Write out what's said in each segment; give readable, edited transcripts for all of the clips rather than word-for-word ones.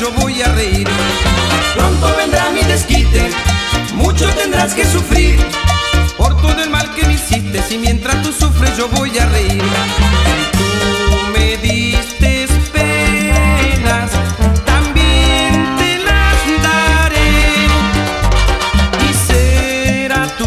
yo voy a reír. Pronto vendrá mi desquite, mucho tendrás que sufrir por todo el mal que me hiciste. Si mientras tú sufres yo voy a reír. Si tú me diste penas, también te las daré, y será tu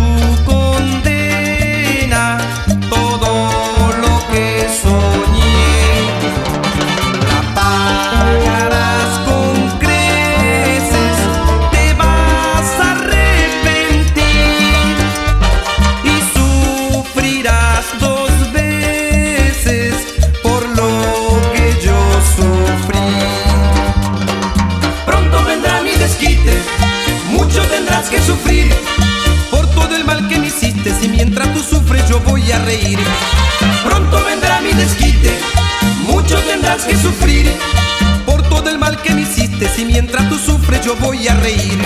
condena todo lo que soñé. La pagarás con creces, te vas a arrepentir y sufrirás dos veces por lo que yo sufrí. Pronto vendrá mi desquite, mucho tendrás que sufrir por todo el mal que me hiciste. Si mientras tú sufres yo voy a reír. Pronto vendrá mi desquite, mucho tendrás que sufrir por todo el mal que me hiciste. Si mientras tú sufres yo voy a reír.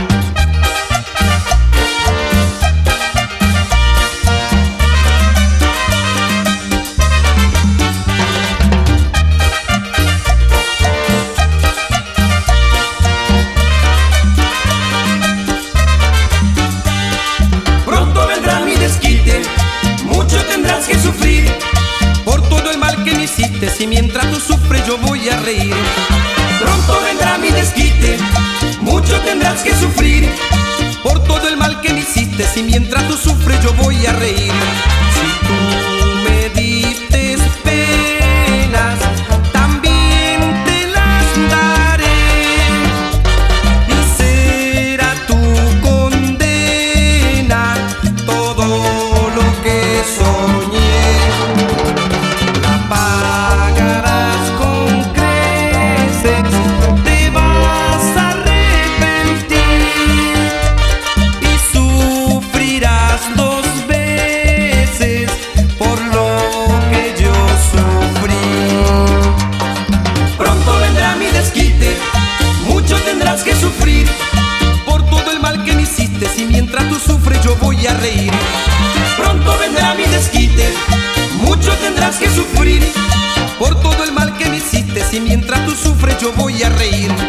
Pronto vendrá mi desquite, mucho tendrás que sufrir por todo el mal que me hiciste. Si mientras tú sufres yo voy a reír. Pronto vendrá mi desquite, mucho tendrás que sufrir por todo el mal que me hiciste. Si mientras tú sufres yo voy a reír. Si tú me diste penas, también te las daré, y será tu condena todo lo que soñé. La pagarás con creces, te vas a arrepentir y sufrirás dos veces por lo que yo sufrí. Pronto vendrá mi desquite, mucho tendrás que sufrir por todo el mal que me hiciste. Si mientras tú sufres yo voy a reír. Pronto vendrá mi desquite, mucho tendrás que sufrir por todo el mal que me hiciste. Si mientras tú sufres yo voy a reír.